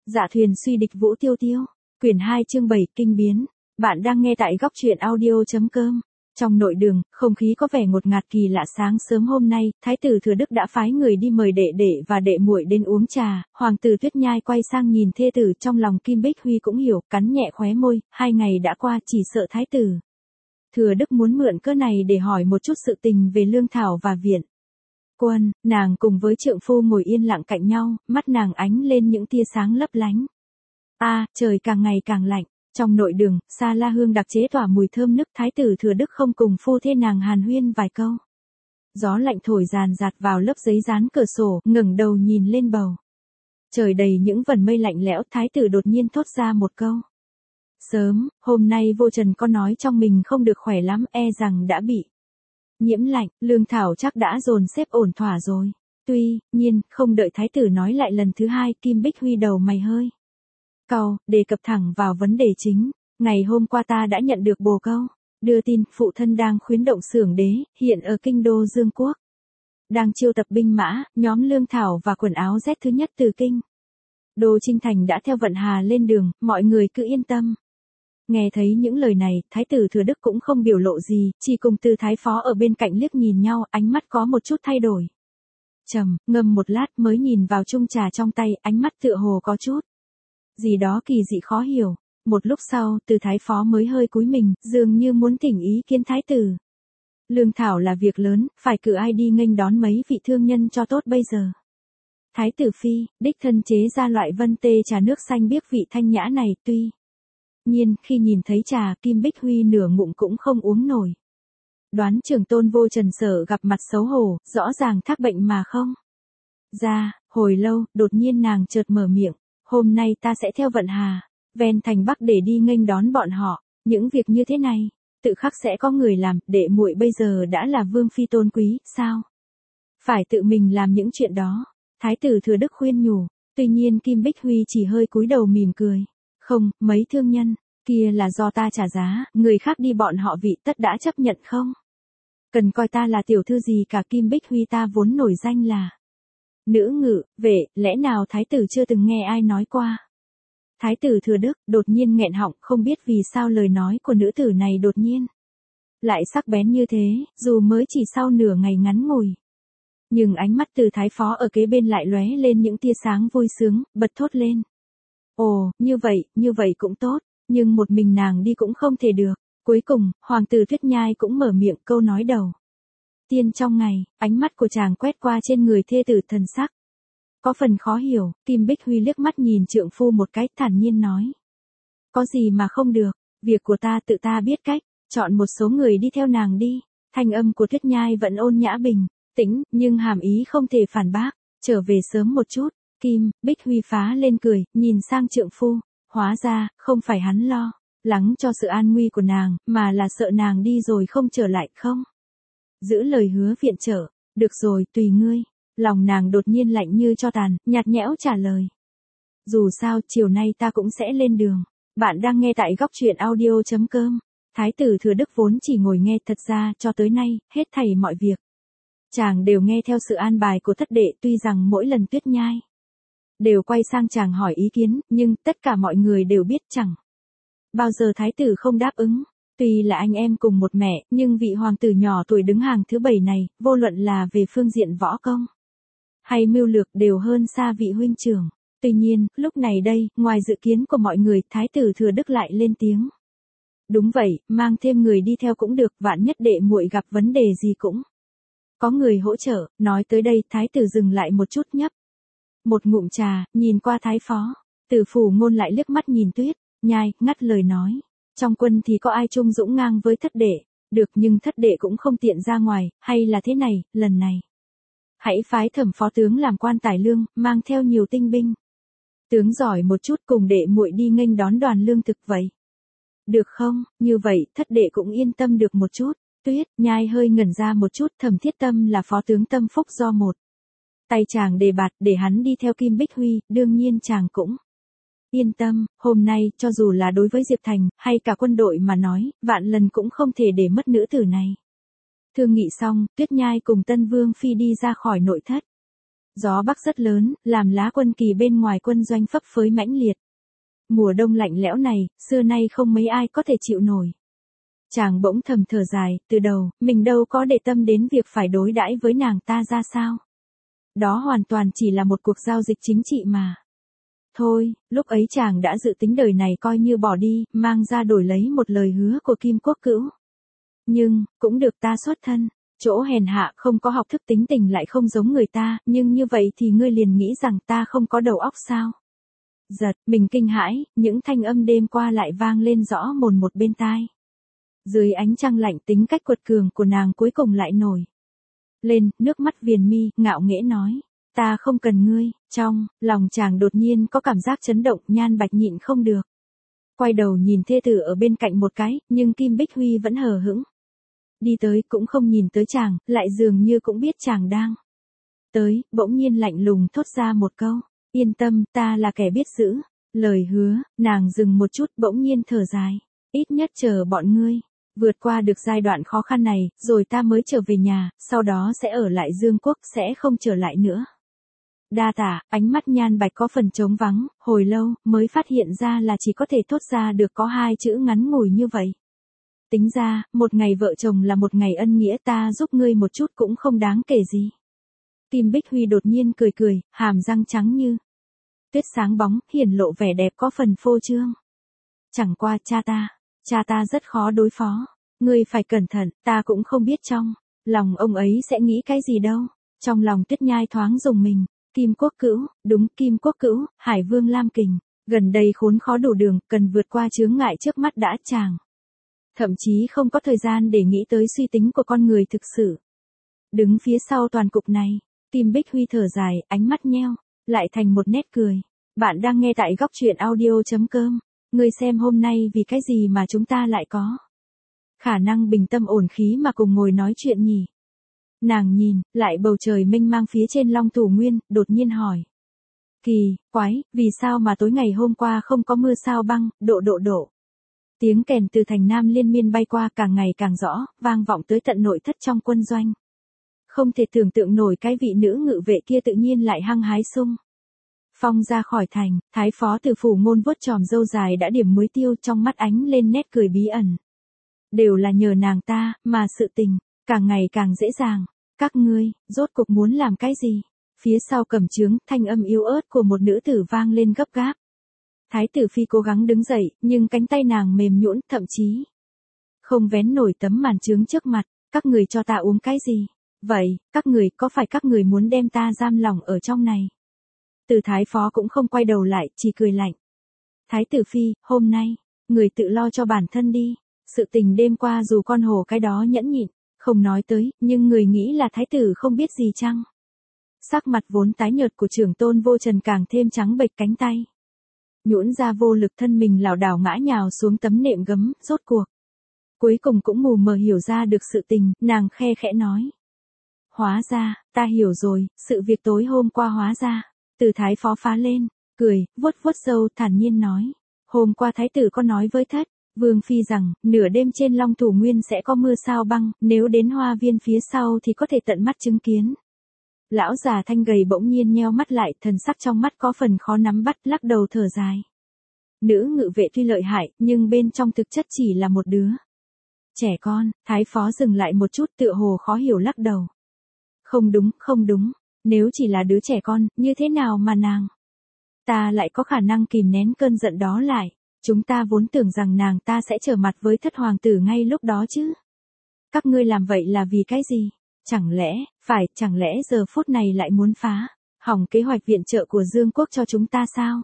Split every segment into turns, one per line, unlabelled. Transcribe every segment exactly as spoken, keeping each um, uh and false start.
Dạ thuyền suy địch vũ tiêu tiêu. Quyển hai chương bảy kinh biến. Bạn đang nghe tại góc truyện audio.com. Trong nội đường, không khí có vẻ ngột ngạt kỳ lạ. Sáng sớm hôm nay, Thái tử Thừa Đức đã phái người đi mời đệ đệ và đệ muội đến uống trà. Hoàng tử Tuyết Nhai quay sang nhìn thê tử, trong lòng Kim Bích Huy cũng hiểu, cắn nhẹ khóe môi. Hai ngày đã qua, chỉ sợ Thái tử Thừa Đức muốn mượn cớ này để hỏi một chút sự tình về Lương Thảo và Viện Quân. Nàng cùng với trượng phu ngồi yên lặng cạnh nhau, mắt nàng ánh lên những tia sáng lấp lánh. A, à, trời càng ngày càng lạnh. Trong nội đường, sa la hương đặc chế tỏa mùi thơm nức. Thái tử Thừa Đức không cùng phu thê nàng hàn huyên vài câu. Gió lạnh thổi ràn rạt vào lớp giấy dán cửa sổ, ngẩng đầu nhìn lên bầu trời đầy những vần mây lạnh lẽo. Thái tử đột nhiên thốt ra một câu. Sớm, hôm nay vô trần có nói trong mình không được khỏe lắm, e rằng đã bị nhiễm lạnh. Lương Thảo chắc đã dồn xếp ổn thỏa rồi. Tuy nhiên, không đợi thái tử nói lại lần thứ hai, Kim Bích Huy đầu mày hơi cau, đề cập thẳng vào vấn đề chính. Ngày hôm qua ta đã nhận được bồ câu đưa tin, phụ thân đang khuyến động xưởng đế, hiện ở kinh đô Dương Quốc. Đang chiêu tập binh mã, nhóm Lương Thảo và quần áo Z thứ nhất từ kinh đô Trinh Thành đã theo vận hà lên đường, mọi người cứ yên tâm. Nghe thấy những lời này, Thái tử Thừa Đức cũng không biểu lộ gì, chỉ cùng Từ Thái Phó ở bên cạnh liếc nhìn nhau, ánh mắt có một chút thay đổi. Trầm ngâm một lát mới nhìn vào chung trà trong tay, ánh mắt tựa hồ có chút gì đó kỳ dị khó hiểu. Một lúc sau, Từ Thái Phó mới hơi cúi mình, dường như muốn thỉnh ý kiến thái tử. Lương Thảo là việc lớn, phải cử ai đi nghênh đón mấy vị thương nhân cho tốt bây giờ. Thái tử phi, đích thân chế ra loại vân tê trà nước xanh biếc vị thanh nhã này, tuy nhiên, khi nhìn thấy trà, Kim Bích Huy nửa ngụm cũng không uống nổi. Đoán trưởng tôn vô trần sở gặp mặt xấu hổ, rõ ràng thác bệnh mà không ra. Hồi lâu, đột nhiên nàng chợt mở miệng. Hôm nay ta sẽ theo vận hà ven thành Bắc để đi nghênh đón bọn họ. Những việc như thế này, tự khắc sẽ có người làm. Đệ muội bây giờ đã là vương phi tôn quý, sao phải tự mình làm những chuyện đó? Thái tử Thừa Đức khuyên nhủ. Tuy nhiên Kim Bích Huy chỉ hơi cúi đầu mỉm cười. Không, mấy thương nhân kia là do ta trả giá, người khác đi bọn họ vị tất đã chấp nhận không cần coi ta là tiểu thư gì cả. Kim Bích Huy ta vốn nổi danh là nữ ngự vệ, lẽ nào thái tử chưa từng nghe ai nói qua? Thái tử Thừa Đức đột nhiên nghẹn họng, không biết vì sao lời nói của nữ tử này đột nhiên lại sắc bén như thế, dù mới chỉ sau nửa ngày ngắn ngủi. Nhưng ánh mắt Từ Thái Phó ở kế bên lại lóe lên những tia sáng vui sướng, bật thốt lên. Ồ, như vậy, như vậy cũng tốt, nhưng một mình nàng đi cũng không thể được. Cuối cùng, Hoàng tử Tuyết Nhai cũng mở miệng câu nói đầu tiên trong ngày. Ánh mắt của chàng quét qua trên người thê tử, thần sắc có phần khó hiểu. Kim Bích Huy liếc mắt nhìn trượng phu một cái, thản nhiên nói. Có gì mà không được, việc của ta tự ta biết cách, chọn một số người đi theo nàng đi. Thanh âm của Tuyết Nhai vẫn ôn nhã bình tĩnh, nhưng hàm ý không thể phản bác. Trở về sớm một chút. Kim Bích Huy phá lên cười, nhìn sang trượng phu. Hóa ra, không phải hắn lo lắng cho sự an nguy của nàng, mà là sợ nàng đi rồi không trở lại, không giữ lời hứa viện trợ. Được rồi, tùy ngươi. Lòng nàng đột nhiên lạnh như tro tàn, nhạt nhẽo trả lời. Dù sao, chiều nay ta cũng sẽ lên đường. Bạn đang nghe tại góc truyện audio.com. Thái tử Thừa Đức vốn chỉ ngồi nghe, thật ra, cho tới nay, hết thảy mọi việc chàng đều nghe theo sự an bài của thất đệ. Tuy rằng mỗi lần Tuyết Nhai đều quay sang chàng hỏi ý kiến, nhưng tất cả mọi người đều biết chẳng bao giờ thái tử không đáp ứng. Tuy là anh em cùng một mẹ, nhưng vị hoàng tử nhỏ tuổi đứng hàng thứ bảy này, vô luận là về phương diện võ công hay mưu lược đều hơn xa vị huynh trưởng. Tuy nhiên, lúc này đây, ngoài dự kiến của mọi người, Thái tử Thừa Đức lại lên tiếng. Đúng vậy, mang thêm người đi theo cũng được, vạn nhất đệ muội gặp vấn đề gì cũng có người hỗ trợ. Nói tới đây, thái tử dừng lại một chút, nhấp một ngụm trà, nhìn qua Thái Phó. Từ Phủ Ngôn lại liếc mắt nhìn Tuyết Nhai, ngắt lời nói. Trong quân thì có ai trung dũng ngang với thất đệ? Được, nhưng thất đệ cũng không tiện ra ngoài, hay là thế này, lần này hãy phái Thẩm phó tướng làm quan tài lương, mang theo nhiều tinh binh tướng giỏi một chút, cùng đệ muội đi nghênh đón đoàn lương thực vậy. Được không? Như vậy, thất đệ cũng yên tâm được một chút. Tuyết Nhai hơi ngẩn ra một chút. Thẩm Thiết Tâm là phó tướng tâm phúc do một tay chàng đề bạt để hắn đi theo Kim Bích Huy, đương nhiên chàng cũng yên tâm. Hôm nay, cho dù là đối với Diệp Thành, hay cả quân đội mà nói, vạn lần cũng không thể để mất nữ tử này. Thương nghị xong, Tuyết Nhai cùng Tân Vương Phi đi ra khỏi nội thất. Gió bắc rất lớn, làm lá quân kỳ bên ngoài quân doanh phấp phới mãnh liệt. Mùa đông lạnh lẽo này, xưa nay không mấy ai có thể chịu nổi. Chàng bỗng thầm thở dài, từ đầu, mình đâu có để tâm đến việc phải đối đãi với nàng ta ra sao. Đó hoàn toàn chỉ là một cuộc giao dịch chính trị mà. Thôi, lúc ấy chàng đã dự tính đời này coi như bỏ đi, mang ra đổi lấy một lời hứa của Kim Quốc Cữu. Nhưng, cũng được ta xuất thân, chỗ hèn hạ không có học thức tính tình lại không giống người ta, nhưng như vậy thì ngươi liền nghĩ rằng ta không có đầu óc sao? Giật, mình kinh hãi, những thanh âm đêm qua lại vang lên rõ mồn một bên tai. Dưới ánh trăng lạnh tính cách quật cường của nàng cuối cùng lại nổi lên, nước mắt viền mi, ngạo nghễ nói. Ta không cần ngươi, trong, lòng chàng đột nhiên có cảm giác chấn động, Nhan Bạch nhịn không được. Quay đầu nhìn thê tử ở bên cạnh một cái, nhưng Kim Bích Huy vẫn hờ hững. Đi tới cũng không nhìn tới chàng, lại dường như cũng biết chàng đang tới, bỗng nhiên lạnh lùng thốt ra một câu. Yên tâm, ta là kẻ biết giữ. Lời hứa, nàng dừng một chút bỗng nhiên thở dài. Ít nhất chờ bọn ngươi vượt qua được giai đoạn khó khăn này, rồi ta mới trở về nhà, sau đó sẽ ở lại Dương Quốc, sẽ không trở lại nữa. Đa tả, ánh mắt Nhan Bạch có phần trống vắng, hồi lâu, mới phát hiện ra là chỉ có thể thốt ra được có hai chữ ngắn ngủi như vậy. Tính ra, một ngày vợ chồng là một ngày ân nghĩa, ta giúp ngươi một chút cũng không đáng kể gì. Kim Bích Huy đột nhiên cười cười, hàm răng trắng như tuyết sáng bóng, hiển lộ vẻ đẹp có phần phô trương. Chẳng qua cha ta, cha ta rất khó đối phó. Ngươi phải cẩn thận, ta cũng không biết trong lòng ông ấy sẽ nghĩ cái gì đâu. Trong lòng Tuyết Nhai thoáng rùng mình. Kim Quốc Cữu, đúng, Kim Quốc Cữu, Hải Vương Lam Kình, gần đây khốn khó đủ đường, cần vượt qua chướng ngại trước mắt đã, chàng thậm chí không có thời gian để nghĩ tới suy tính của con người thực sự. Đứng phía sau toàn cục này, Kim Bích Huy thở dài, ánh mắt nheo lại thành một nét cười. Bạn đang nghe tại góc truyện audio chấm com. Ngươi xem hôm nay vì cái gì mà chúng ta lại có khả năng bình tâm ổn khí mà cùng ngồi nói chuyện nhỉ? Nàng nhìn lại bầu trời mênh mang phía trên Long Thủ Nguyên, đột nhiên hỏi. Kỳ, quái, vì sao mà tối ngày hôm qua không có mưa sao băng, độ độ độ. Tiếng kèn từ thành Nam liên miên bay qua càng ngày càng rõ, vang vọng tới tận nội thất trong quân doanh. Không thể tưởng tượng nổi cái vị nữ ngự vệ kia tự nhiên lại hăng hái sung phong ra khỏi thành. Thái phó từ phủ ngôn vuốt tròm râu dài đã điểm muối tiêu, trong mắt ánh lên nét cười bí ẩn. Đều là nhờ nàng ta, mà sự tình càng ngày càng dễ dàng. Các ngươi, rốt cuộc muốn làm cái gì? Phía sau cẩm trướng, thanh âm yếu ớt của một nữ tử vang lên gấp gáp. Thái tử phi cố gắng đứng dậy, nhưng cánh tay nàng mềm nhũn, thậm chí không vén nổi tấm màn trướng trước mặt. Các người cho ta uống cái gì? Vậy, các người, có phải các người muốn đem ta giam lỏng ở trong này? Từ thái phó cũng không quay đầu lại, chỉ cười lạnh. Thái tử phi, hôm nay, người tự lo cho bản thân đi. Sự tình đêm qua dù con hổ cái đó nhẫn nhịn, không nói tới, nhưng người nghĩ là thái tử không biết gì chăng? Sắc mặt vốn tái nhợt của trưởng tôn Vô Trần càng thêm trắng bệch, cánh tay nhũn ra vô lực, thân mình lảo đảo ngã nhào xuống tấm nệm gấm, rốt cuộc cuối cùng cũng mù mờ hiểu ra được sự tình, nàng khe khẽ nói. Hóa ra, ta hiểu rồi, sự việc tối hôm qua hóa ra. Từ thái phó phá lên, cười, vuốt vuốt râu, thản nhiên nói. Hôm qua thái tử có nói với thất vương phi rằng, nửa đêm trên Long Thủ Nguyên sẽ có mưa sao băng, nếu đến hoa viên phía sau thì có thể tận mắt chứng kiến. Lão già thanh gầy bỗng nhiên nheo mắt lại, thần sắc trong mắt có phần khó nắm bắt, lắc đầu thở dài. Nữ ngự vệ tuy lợi hại, nhưng bên trong thực chất chỉ là một đứa trẻ con. Thái phó dừng lại một chút, tựa hồ khó hiểu lắc đầu. Không đúng, không đúng, nếu chỉ là đứa trẻ con, như thế nào mà nàng ta lại có khả năng kìm nén cơn giận đó lại? Chúng ta vốn tưởng rằng nàng ta sẽ trở mặt với thất hoàng tử ngay lúc đó chứ. Các ngươi làm vậy là vì cái gì? Chẳng lẽ, phải, chẳng lẽ giờ phút này lại muốn phá hỏng kế hoạch viện trợ của Dương Quốc cho chúng ta sao?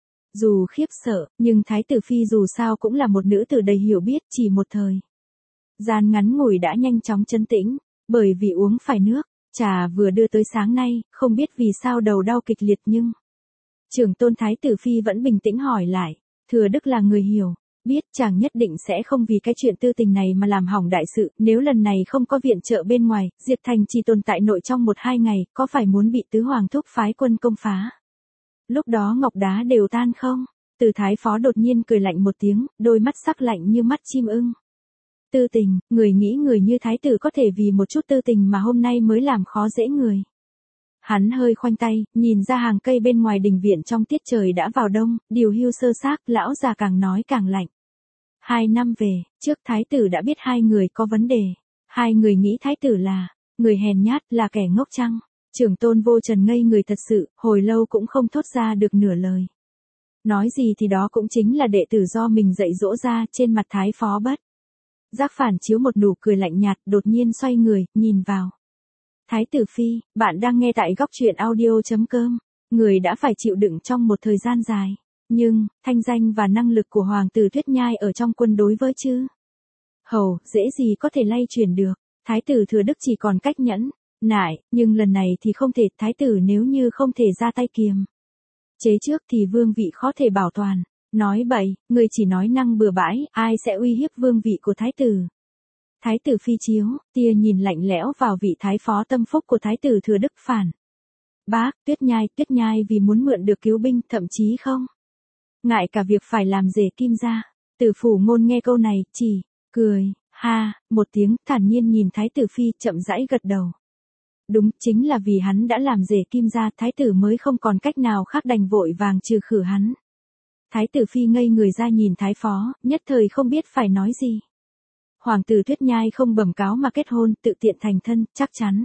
Dù khiếp sợ, nhưng Thái tử phi dù sao cũng là một nữ tử đầy hiểu biết, chỉ một thời gian ngắn ngủi đã nhanh chóng trấn tĩnh, bởi vì uống phải nước trà vừa đưa tới sáng nay, không biết vì sao đầu đau kịch liệt, nhưng trưởng tôn Thái tử phi vẫn bình tĩnh hỏi lại. Thừa Đức là người hiểu biết, chàng nhất định sẽ không vì cái chuyện tư tình này mà làm hỏng đại sự. Nếu lần này không có viện trợ bên ngoài, Diệp Thành chỉ tồn tại nội trong một hai ngày, có phải muốn bị tứ hoàng thúc phái quân công phá? Lúc đó ngọc đá đều tan không? Từ thái phó đột nhiên cười lạnh một tiếng, đôi mắt sắc lạnh như mắt chim ưng. Tư tình, người nghĩ người như thái tử có thể vì một chút tư tình mà hôm nay mới làm khó dễ người. Hắn hơi khoanh tay, nhìn ra hàng cây bên ngoài đình viện trong tiết trời đã vào đông, điều hưu sơ xác, lão già càng nói càng lạnh. Hai năm về, trước thái tử đã biết hai người có vấn đề. Hai người nghĩ thái tử là, người hèn nhát, là kẻ ngốc chăng. Trưởng tôn Vô Trần ngây người thật sự, hồi lâu cũng không thốt ra được nửa lời. Nói gì thì đó cũng chính là đệ tử do mình dạy dỗ ra, trên mặt thái phó bất giác phản chiếu một nụ cười lạnh nhạt, đột nhiên xoay người, nhìn vào. Thái tử phi, bạn đang nghe tại góc truyện audio.com. Người đã phải chịu đựng trong một thời gian dài. Nhưng, thanh danh và năng lực của hoàng tử Tuyết Nhai ở trong quân đối với chứ. Hầu, dễ gì có thể lay chuyển được. Thái tử Thừa Đức chỉ còn cách nhẫn, nại, nhưng lần này thì không thể, thái tử nếu như không thể ra tay kiềm chế trước thì vương vị khó thể bảo toàn. Nói bậy, người chỉ nói năng bừa bãi, ai sẽ uy hiếp vương vị của thái tử. Thái tử phi chiếu, tia nhìn lạnh lẽo vào vị thái phó tâm phúc của thái tử Thừa Đức phản. Bác, Tuyết Nhai, Tuyết Nhai vì muốn mượn được cứu binh, thậm chí không ngại cả việc phải làm rể Kim gia. Tử Phủ Ngôn nghe câu này, chỉ cười, ha, một tiếng, thản nhiên nhìn thái tử phi, chậm rãi gật đầu. Đúng, chính là vì hắn đã làm rể Kim gia, thái tử mới không còn cách nào khác đành vội vàng trừ khử hắn. Thái tử phi ngây người ra nhìn thái phó, nhất thời không biết phải nói gì. Hoàng tử Tuyết Nhai không bẩm cáo mà kết hôn, tự tiện thành thân, chắc chắn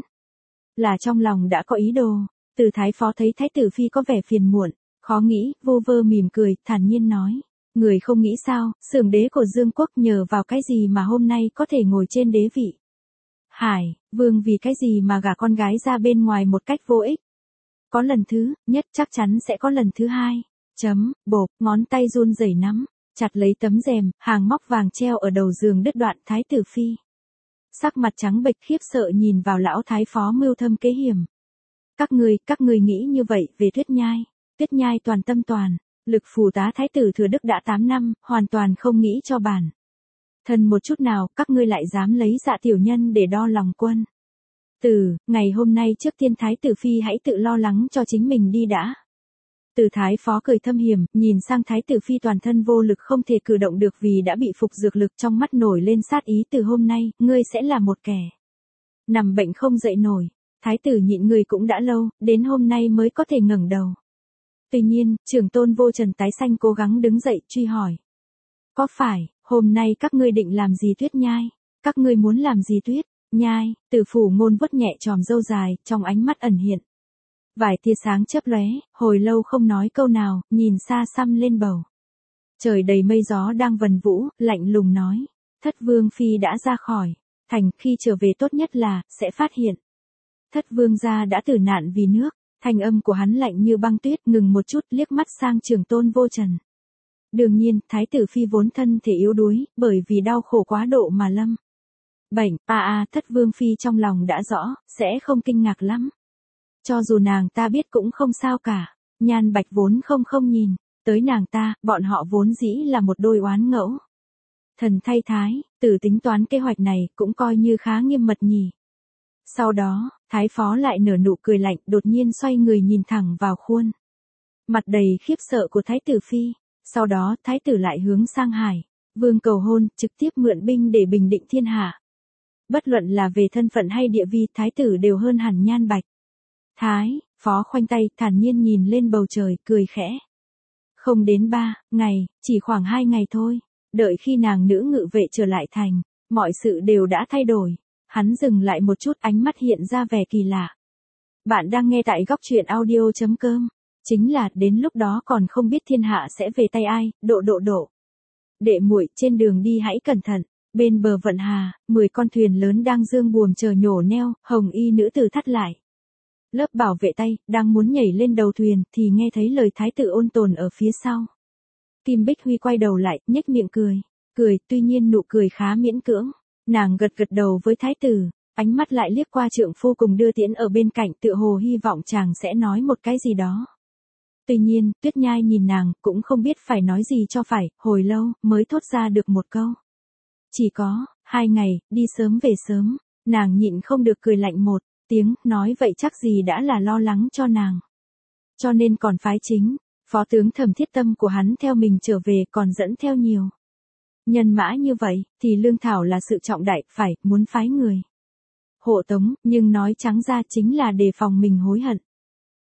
là trong lòng đã có ý đồ. Từ thái phó thấy thái tử phi có vẻ phiền muộn, khó nghĩ, vô vơ mỉm cười, thản nhiên nói. Người không nghĩ sao, xưởng đế của Dương quốc nhờ vào cái gì mà hôm nay có thể ngồi trên đế vị. Hải, vương vì cái gì mà gả con gái ra bên ngoài một cách vô ích. Có lần thứ nhất, chắc chắn sẽ có lần thứ hai. Chấm, bộp, ngón tay run rẩy nắm chặt lấy tấm rèm, hàng móc vàng treo ở đầu giường đứt đoạn. Thái tử phi sắc mặt trắng bệch khiếp sợ nhìn vào lão thái phó mưu thâm kế hiểm. Các người, các người nghĩ như vậy về Tuyết Nhai. Tuyết Nhai toàn tâm toàn lực phù tá thái tử Thừa Đức đã tám năm, hoàn toàn không nghĩ cho bản thân một chút nào, các ngươi lại dám lấy dạ tiểu nhân để đo lòng quân. Từ ngày hôm nay trước tiên thái tử phi hãy tự lo lắng cho chính mình đi đã. Từ thái phó cười thâm hiểm, nhìn sang thái tử phi toàn thân vô lực không thể cử động được vì đã bị phục dược lực, trong mắt nổi lên sát ý. Từ hôm nay, ngươi sẽ là một kẻ nằm bệnh không dậy nổi. Thái tử nhịn người cũng đã lâu, đến hôm nay mới có thể ngẩng đầu. Tuy nhiên, trưởng tôn Vô Trần tái xanh cố gắng đứng dậy, truy hỏi. Có phải, hôm nay các ngươi định làm gì Tuyết Nhai? Các ngươi muốn làm gì Tuyết Nhai? Tử Phủ Ngôn vuốt nhẹ chòm râu dài, trong ánh mắt ẩn hiện vài tia sáng chớp lóe, hồi lâu không nói câu nào, nhìn xa xăm lên bầu trời đầy mây gió đang vần vũ, lạnh lùng nói. Thất vương phi đã ra khỏi thành, khi trở về tốt nhất là sẽ phát hiện thất vương gia đã tử nạn vì nước. Thanh âm của hắn lạnh như băng tuyết, ngừng một chút, liếc mắt sang trưởng tôn Vô Trần. Đương nhiên, thái tử phi vốn thân thể yếu đuối, bởi vì đau khổ quá độ mà lâm bệnh. A a, thất vương phi trong lòng đã rõ, sẽ không kinh ngạc lắm. Cho dù nàng ta biết cũng không sao cả. Nhan Bạch vốn không không nhìn tới nàng ta, bọn họ vốn dĩ là một đôi oán ngẫu. Thần thay thái, tử tính toán kế hoạch này cũng coi như khá nghiêm mật nhỉ. Sau đó, thái phó lại nở nụ cười lạnh, đột nhiên xoay người nhìn thẳng vào khuôn mặt đầy khiếp sợ của thái tử phi. Sau đó, thái tử lại hướng sang Hải vương cầu hôn, trực tiếp mượn binh để bình định thiên hạ. Bất luận là về thân phận hay địa vị, thái tử đều hơn hẳn Nhan Bạch. Thái phó khoanh tay, thản nhiên nhìn lên bầu trời, cười khẽ. Không đến ba ngày, chỉ khoảng hai ngày thôi. Đợi khi nàng nữ ngự vệ trở lại thành, mọi sự đều đã thay đổi. Hắn dừng lại một chút, ánh mắt hiện ra vẻ kỳ lạ. Bạn đang nghe tại góc truyện audio.com. Chính là, đến lúc đó còn không biết thiên hạ sẽ về tay ai. Độ độ độ. Đệ muội, trên đường đi hãy cẩn thận. Bên bờ vận hà, mười con thuyền lớn đang dương buồm chờ nhổ neo. Hồng y nữ tử thắt lại lớp bảo vệ tay, đang muốn nhảy lên đầu thuyền, thì nghe thấy lời thái tử ôn tồn ở phía sau. Kim Bích Huy quay đầu lại, nhếch miệng cười. Cười, tuy nhiên nụ cười khá miễn cưỡng. Nàng gật gật đầu với thái tử, ánh mắt lại liếc qua trượng phu cùng đưa tiễn ở bên cạnh, tựa hồ hy vọng chàng sẽ nói một cái gì đó. Tuy nhiên, Tuyết Nhai nhìn nàng, cũng không biết phải nói gì cho phải, hồi lâu, mới thốt ra được một câu. Chỉ có, hai ngày, đi sớm về sớm. Nàng nhịn không được cười lạnh một tiếng, nói vậy chắc gì đã là lo lắng cho nàng. Cho nên còn phái chính, phó tướng Thẩm Thiết Tâm của hắn theo mình trở về, còn dẫn theo nhiều nhân mã như vậy, thì lương thảo là sự trọng đại, phải, muốn phái người hộ tống, nhưng nói trắng ra chính là đề phòng mình hối hận.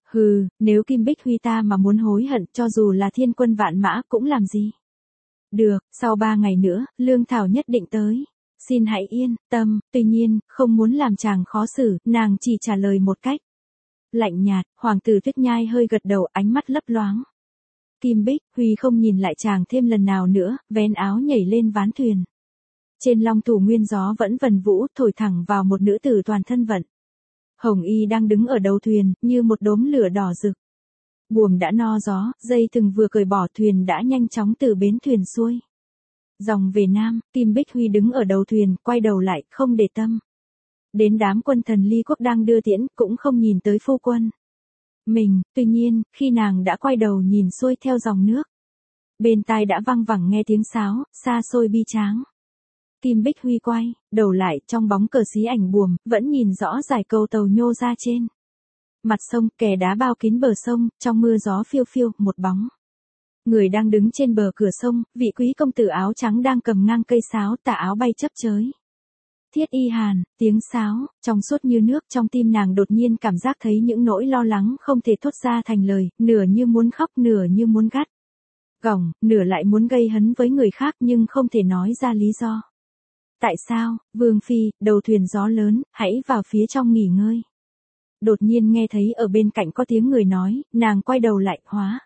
Hừ, nếu Kim Bích Huy ta mà muốn hối hận cho dù là thiên quân vạn mã cũng làm gì. Được, sau ba ngày nữa, Lương Thảo nhất định tới. Xin hãy yên tâm, tuy nhiên, không muốn làm chàng khó xử, nàng chỉ trả lời một cách. Lạnh nhạt, hoàng tử Tuyết Nhai hơi gật đầu, ánh mắt lấp loáng. Kim Bích Huy không nhìn lại chàng thêm lần nào nữa, vén áo nhảy lên ván thuyền. Trên long thủ nguyên gió vẫn vần vũ, thổi thẳng vào một nữ tử toàn thân vận. Hồng Y đang đứng ở đầu thuyền, như một đốm lửa đỏ rực. Buồm đã no gió, dây thừng vừa cởi bỏ, thuyền đã nhanh chóng từ bến thuyền xuôi. Dòng về Nam, Kim Bích Huy đứng ở đầu thuyền, quay đầu lại, không để tâm. Đến đám quân thần Ly Quốc đang đưa tiễn, cũng không nhìn tới phu quân mình, tuy nhiên, khi nàng đã quay đầu nhìn xuôi theo dòng nước. Bên tai đã văng vẳng nghe tiếng sáo, xa xôi bi tráng. Kim Bích Huy quay, đầu lại, trong bóng cờ xí ảnh buồm, vẫn nhìn rõ dải cầu tàu nhô ra trên. Mặt sông, kè đá bao kín bờ sông, trong mưa gió phiêu phiêu, một bóng. Người đang đứng trên bờ cửa sông, vị quý công tử áo trắng đang cầm ngang cây sáo, tà áo bay chấp chới. Thiết Y Hàn, tiếng sáo, trong suốt như nước, trong tim nàng đột nhiên cảm giác thấy những nỗi lo lắng không thể thốt ra thành lời, nửa như muốn khóc, nửa như muốn gắt gỏng, nửa lại muốn gây hấn với người khác nhưng không thể nói ra lý do. Tại sao, Vương Phi, đầu thuyền gió lớn, hãy vào phía trong nghỉ ngơi. Đột nhiên nghe thấy ở bên cạnh có tiếng người nói, nàng quay đầu lại, hóa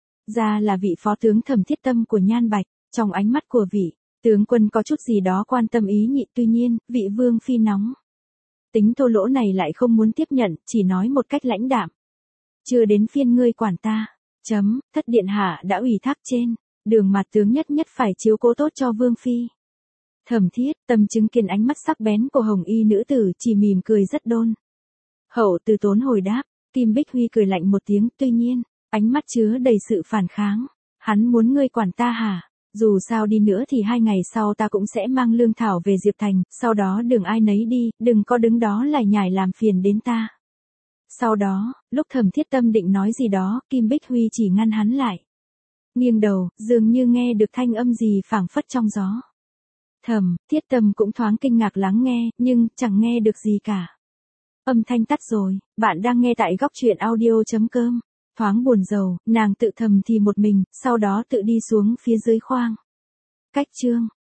ra là vị phó tướng Thẩm Thiết Tâm của Nhan Bạch. Trong ánh mắt của vị tướng quân có chút gì đó quan tâm ý nhị, tuy nhiên, vị Vương Phi nóng tính thô lỗ này lại không muốn tiếp nhận, chỉ nói một cách lãnh đạm. Chưa đến phiên ngươi quản ta. Chấm, thất điện hạ đã ủy thác trên đường mặt tướng nhất nhất phải chiếu cố tốt cho Vương Phi. Thẩm Thiết Tâm chứng kiến ánh mắt sắc bén của Hồng Y nữ tử, chỉ mỉm cười rất đôn hậu từ tốn hồi đáp. Kim Bích Huy cười lạnh một tiếng, tuy nhiên, ánh mắt chứa đầy sự phản kháng. Hắn muốn ngươi quản ta hả? Dù sao đi nữa thì hai ngày sau ta cũng sẽ mang Lương Thảo về Diệp Thành, sau đó đường ai nấy đi, đừng có đứng đó lải nhải làm phiền đến ta. Sau đó, lúc Thẩm Thiết Tâm định nói gì đó, Kim Bích Huy chỉ ngăn hắn lại. Nghiêng đầu, dường như nghe được thanh âm gì phảng phất trong gió. Thẩm Thiết Tâm cũng thoáng kinh ngạc lắng nghe, nhưng chẳng nghe được gì cả. Âm thanh tắt rồi, bạn đang nghe tại góc truyện audio chấm com. Thoáng buồn rầu, nàng tự thầm thì một mình, sau đó tự đi xuống phía dưới khoang. Cách chương